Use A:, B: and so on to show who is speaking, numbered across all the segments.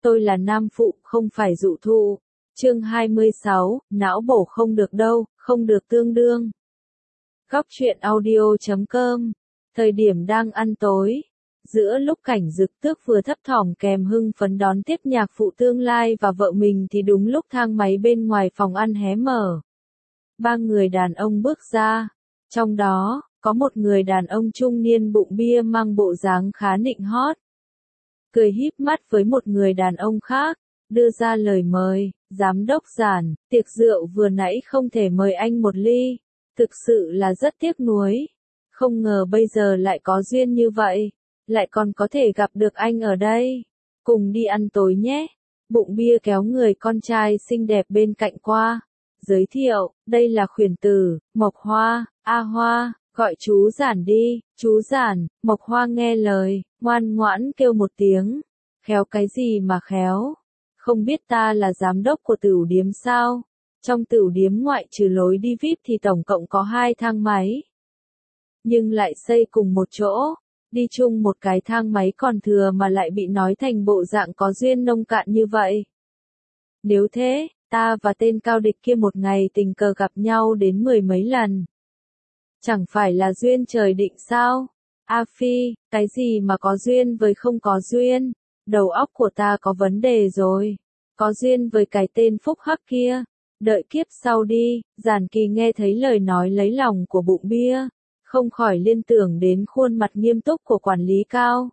A: tôi là nam phụ, không phải dụ thụ. Chương 26, não bổ không được đâu, không được tương đương. Góc truyện audio.com. Thời điểm đang ăn tối, giữa lúc Cảnh Dực Tước vừa thấp thỏm kèm hưng phấn đón tiếp nhạc phụ tương lai và vợ mình thì đúng lúc thang máy bên ngoài phòng ăn hé mở. Ba người đàn ông bước ra, trong đó có một người đàn ông trung niên bụng bia mang bộ dáng khá nịnh hót. Cười híp mắt với một người đàn ông khác, đưa ra lời mời, giám đốc Giản, tiệc rượu vừa nãy không thể mời anh một ly, thực sự là rất tiếc nuối. Không ngờ bây giờ lại có duyên như vậy, lại còn có thể gặp được anh ở đây. Cùng đi ăn tối nhé. Bụng bia kéo người con trai xinh đẹp bên cạnh qua. Giới thiệu, đây là khuyển tử, Mộc Hoa, A Hoa, gọi chú Giản đi, chú Giản. Mộc Hoa nghe lời, ngoan ngoãn kêu một tiếng. Khéo cái gì mà khéo? Không biết ta là giám đốc của tửu điếm sao? Trong tửu điếm ngoại trừ lối đi VIP thì tổng cộng có 2 thang máy. Nhưng lại xây cùng một chỗ, đi chung một cái thang máy còn thừa mà lại bị nói thành bộ dạng có duyên nông cạn như vậy. Nếu thế, ta và tên cao địch kia một ngày tình cờ gặp nhau đến 10 mấy lần. Chẳng phải là duyên trời định sao? A Phi, cái gì mà có duyên với không có duyên? Đầu óc của ta có vấn đề rồi. Có duyên với cái tên phúc hắc kia. Đợi kiếp sau đi. Giản Kỳ nghe thấy lời nói lấy lòng của bụng bia, không khỏi liên tưởng đến khuôn mặt nghiêm túc của quản lý cao.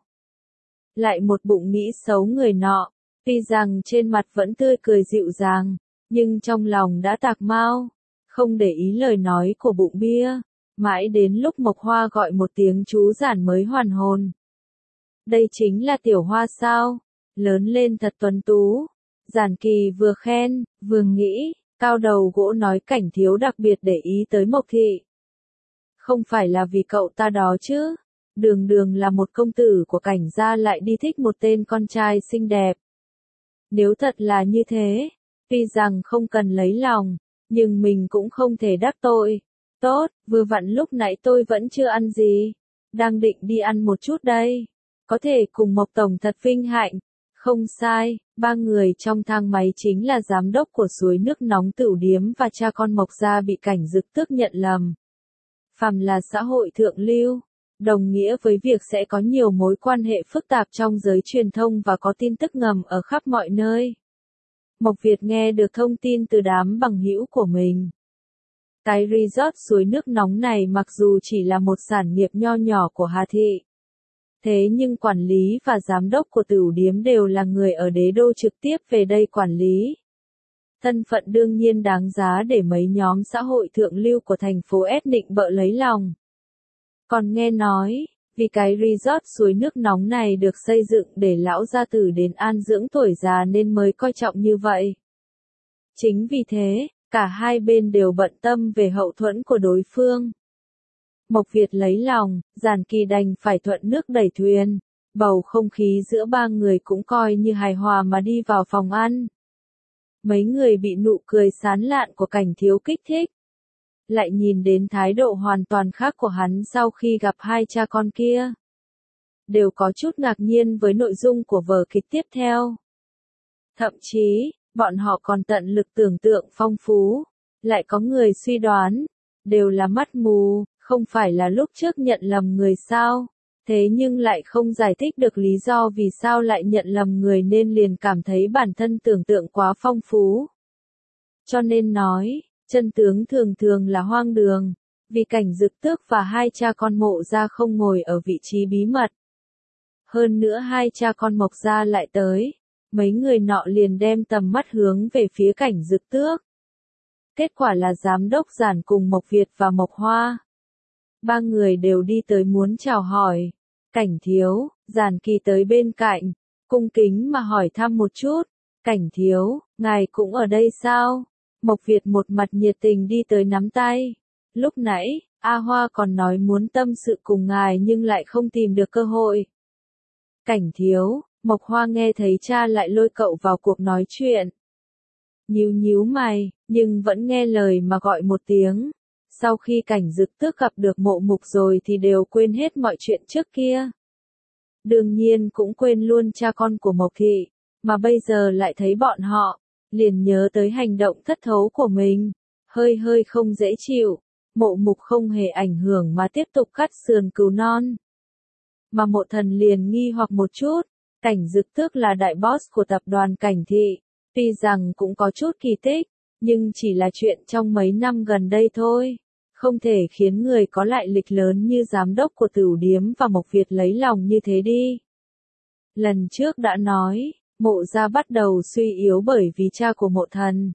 A: Lại một bụng nghĩ xấu người nọ, tuy rằng trên mặt vẫn tươi cười dịu dàng, nhưng trong lòng đã tạc mau, không để ý lời nói của bụng bia, mãi đến lúc Mộc Hoa gọi một tiếng chú Giản mới hoàn hồn. Đây chính là Tiểu Hoa sao? Lớn lên thật tuấn tú. Giản Kỳ vừa khen, vừa nghĩ, cao đầu gỗ nói Cảnh thiếu đặc biệt để ý tới Mộc thị. Không phải là vì cậu ta đó chứ? Đường đường là một công tử của Cảnh gia lại đi thích một tên con trai xinh đẹp. Nếu thật là như thế, tuy rằng không cần lấy lòng, nhưng mình cũng không thể đắc tội. Tốt, vừa vặn lúc nãy tôi vẫn chưa ăn gì, đang định đi ăn một chút đây. Có thể cùng Mộc tổng thật vinh hạnh. Không sai, ba người trong thang máy chính là giám đốc của suối nước nóng tửu điếm và cha con Mộc gia bị Cảnh Dực Tước nhận lầm. Phàm là xã hội thượng lưu, đồng nghĩa với việc sẽ có nhiều mối quan hệ phức tạp trong giới truyền thông và có tin tức ngầm ở khắp mọi nơi. Mộc Việt nghe được thông tin từ đám bằng hữu của mình. Cái resort suối nước nóng này mặc dù chỉ là một sản nghiệp nho nhỏ của Hà Thị, thế nhưng quản lý và giám đốc của tửu điếm đều là người ở đế đô trực tiếp về đây quản lý. Thân phận đương nhiên đáng giá để mấy nhóm xã hội thượng lưu của thành phố S nịnh bợ lấy lòng. Còn nghe nói, vì cái resort suối nước nóng này được xây dựng để lão gia tử đến an dưỡng tuổi già nên mới coi trọng như vậy. Chính vì thế, cả hai bên đều bận tâm về hậu thuẫn của đối phương. Mộc Việt lấy lòng, Giản Kỳ đành phải thuận nước đẩy thuyền. Bầu không khí giữa ba người cũng coi như hài hòa mà đi vào phòng ăn. Mấy người bị nụ cười sán lạn của Cảnh thiếu kích thích. Lại nhìn đến thái độ hoàn toàn khác của hắn sau khi gặp hai cha con kia. Đều có chút ngạc nhiên với nội dung của vở kịch tiếp theo. Thậm chí, bọn họ còn tận lực tưởng tượng phong phú. Lại có người suy đoán, đều là mắt mù, không phải là lúc trước nhận lầm người sao. Thế nhưng lại không giải thích được lý do vì sao lại nhận lầm người nên liền cảm thấy bản thân tưởng tượng quá phong phú. Cho nên nói, chân tướng thường thường là hoang đường, vì Cảnh Dực Tước và hai cha con Mộ gia không ngồi ở vị trí bí mật. Hơn nữa hai cha con Mộc gia lại tới, mấy người nọ liền đem tầm mắt hướng về phía Cảnh Dực Tước. Kết quả là giám đốc Giản cùng Mộc Việt và Mộc Hoa. Ba người đều đi tới muốn chào hỏi. Cảnh thiếu, Giản Kỳ tới bên cạnh, cung kính mà hỏi thăm một chút. Cảnh thiếu, ngài cũng ở đây sao? Mộc Việt một mặt nhiệt tình đi tới nắm tay. Lúc nãy, A Hoa còn nói muốn tâm sự cùng ngài nhưng lại không tìm được cơ hội. Cảnh thiếu, Mộc Hoa nghe thấy cha lại lôi cậu vào cuộc nói chuyện. Nhíu nhíu mày, nhưng vẫn nghe lời mà gọi một tiếng. Sau khi Cảnh Dực Tước gặp được Mộ Mục rồi thì đều quên hết mọi chuyện trước kia. Đương nhiên cũng quên luôn cha con của Mộc Thị. mà bây giờ lại thấy bọn họ, liền nhớ tới hành động thất thố của mình, hơi hơi không dễ chịu. Mộ Mục không hề ảnh hưởng mà tiếp tục cắt sườn cừu non. Mà Mộ Thần liền nghi hoặc một chút, Cảnh Dực Tước là đại boss của tập đoàn Cảnh Thị, tuy rằng cũng có chút kỳ tích, nhưng chỉ là chuyện trong mấy năm gần đây thôi, không thể khiến người có lại lịch lớn như giám đốc của Tửu Điếm và Mộc Việt lấy lòng như thế đi. Lần trước đã nói, Mộ gia bắt đầu suy yếu bởi vì cha của Mộ Thần.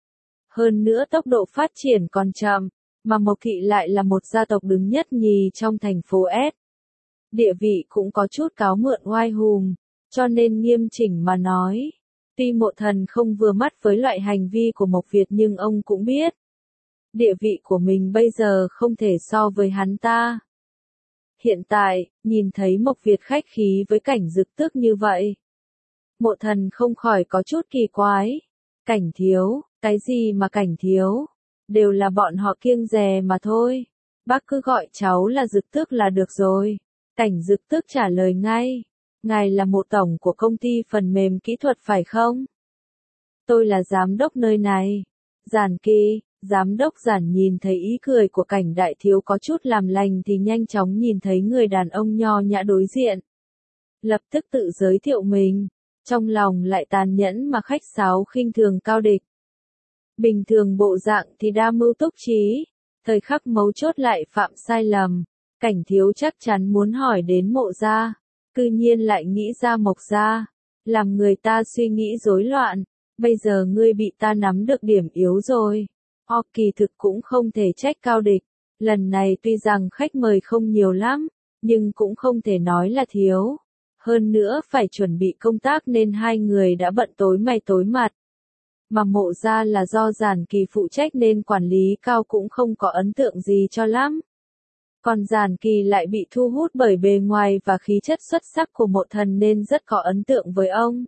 A: Hơn nữa tốc độ phát triển còn chậm, mà Mộc Thị lại là một gia tộc đứng nhất nhì trong thành phố S. Địa vị cũng có chút cáo mượn oai hùng, cho nên nghiêm chỉnh mà nói. Tuy Mộ Thần không vừa mắt với loại hành vi của Mộc Việt nhưng ông cũng biết. Địa vị của mình bây giờ không thể so với hắn ta. Hiện tại, nhìn thấy Mộc Việt khách khí với Cảnh Dực Tước như vậy. Mộ Thần không khỏi có chút kỳ quái. Cảnh thiếu, cái gì mà Cảnh thiếu? Đều là bọn họ kiêng dè mà thôi. Bác cứ gọi cháu là Dực Tước là được rồi. Cảnh Dực Tước trả lời ngay. Ngài là Mộ tổng của công ty phần mềm kỹ thuật phải không? Tôi là giám đốc nơi này. Giản Kỳ, giám đốc Giản nhìn thấy ý cười của Cảnh đại thiếu có chút làm lành thì nhanh chóng nhìn thấy người đàn ông nho nhã đối diện. Lập tức tự giới thiệu mình, trong lòng lại tàn nhẫn mà khách sáo khinh thường cao địch. Bình thường bộ dạng thì đa mưu túc trí, thời khắc mấu chốt lại phạm sai lầm. Cảnh thiếu chắc chắn muốn hỏi đến Mộ gia, cư nhiên lại nghĩ ra Mộc gia, làm người ta suy nghĩ rối loạn. Bây giờ ngươi bị ta nắm được điểm yếu rồi. Kỳ thực cũng không thể trách cao địch. Lần này tuy rằng khách mời không nhiều lắm, nhưng cũng không thể nói là thiếu. Hơn nữa phải chuẩn bị công tác nên hai người đã bận tối mày tối mặt. Mà Mộ gia là do Giản Kỳ phụ trách nên quản lý cao cũng không có ấn tượng gì cho lắm. Còn Giản Kỳ lại bị thu hút bởi bề ngoài và khí chất xuất sắc của Mộ Thần nên rất có ấn tượng với ông.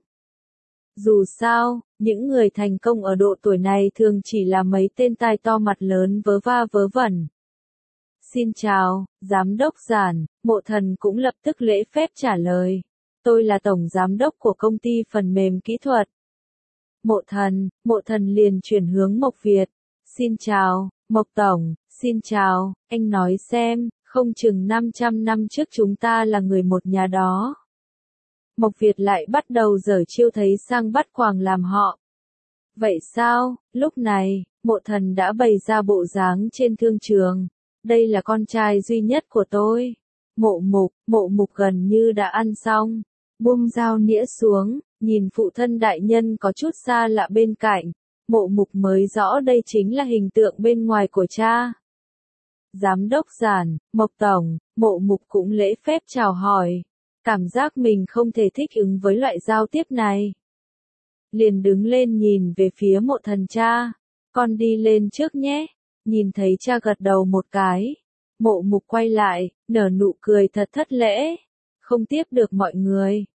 A: Dù sao, những người thành công ở độ tuổi này thường chỉ là mấy tên tai to mặt lớn vớ va vớ vẩn. Xin chào, giám đốc Giản, Mộ Thần cũng lập tức lễ phép trả lời. Tôi là tổng giám đốc của công ty phần mềm kỹ thuật. Mộ Thần liền chuyển hướng Mộc Việt. Xin chào, Mộc tổng, xin chào, anh nói xem, không chừng 500 năm trước chúng ta là người một nhà đó. Mộc Việt lại bắt đầu giở chiêu thấy sang bắt quàng làm họ. Vậy sao, lúc này, Mộ Thần đã bày ra bộ dáng trên thương trường. Đây là con trai duy nhất của tôi. Mộ Mục gần như đã ăn xong. Buông dao nĩa xuống, nhìn phụ thân đại nhân có chút xa lạ bên cạnh. Mộ Mục mới rõ đây chính là hình tượng bên ngoài của cha. Giám đốc Giản, Mộc tổng, Mộ Mục cũng lễ phép chào hỏi. Cảm giác mình không thể thích ứng với loại giao tiếp này. Liền đứng lên nhìn về phía Mộ Thần cha. Con đi lên trước nhé. Nhìn thấy cha gật đầu một cái. Mộ Mục quay lại, nở nụ cười thật thất lễ. Không tiếp được mọi người.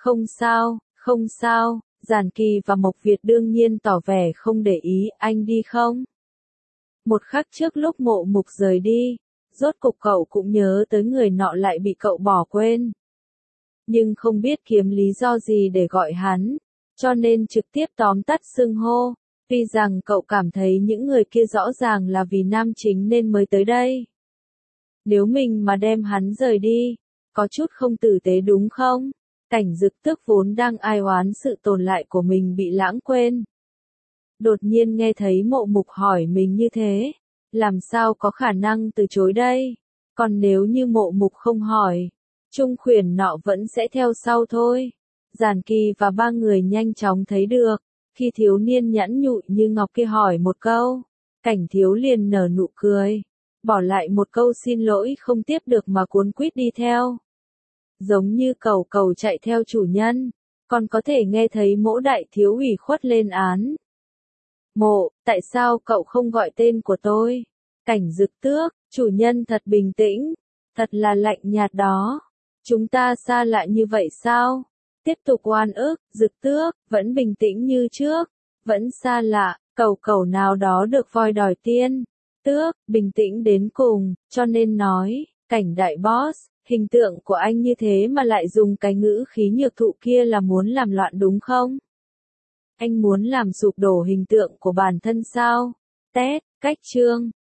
A: Không sao, Giản Kỳ và Mộc Việt đương nhiên tỏ vẻ không để ý, anh đi không? Một khắc trước lúc Mộ Mục rời đi, rốt cục cậu cũng nhớ tới người nọ lại bị cậu bỏ quên. Nhưng không biết kiếm lý do gì để gọi hắn, cho nên trực tiếp tóm tắt xưng hô, tuy rằng cậu cảm thấy những người kia rõ ràng là vì nam chính nên mới tới đây. Nếu mình mà đem hắn rời đi, có chút không tử tế đúng không? Cảnh Dực Tước vốn đang ai oán sự tồn lại của mình bị lãng quên. Đột nhiên nghe thấy Mộ Mục hỏi mình như thế, làm sao có khả năng từ chối đây? Còn nếu như Mộ Mục không hỏi, Trung Khuyển nọ vẫn sẽ theo sau thôi. Giản Kỳ và ba người nhanh chóng thấy được, khi thiếu niên nhẵn nhụi như ngọc kia hỏi một câu, Cảnh thiếu liền nở nụ cười, bỏ lại một câu xin lỗi không tiếp được mà cuốn quýt đi theo. Giống như cẩu cẩu chạy theo chủ nhân, còn có thể nghe thấy Mỗ đại thiếu ủy khuất lên án. Mộ, tại sao cậu không gọi tên của tôi? Cảnh Dực Tước, chủ nhân thật bình tĩnh, thật là lạnh nhạt đó. Chúng ta xa lạ như vậy sao? Tiếp tục oan ức, Dực Tước, vẫn bình tĩnh như trước, vẫn xa lạ, cẩu cẩu nào đó được voi đòi tiên. Tước, bình tĩnh đến cùng, cho nên nói, Cảnh đại boss, Hình tượng của anh như thế mà lại dùng cái ngữ khí nhược thụ kia là muốn làm loạn đúng không? Anh muốn làm sụp đổ hình tượng của bản thân sao? Tét, cách chương.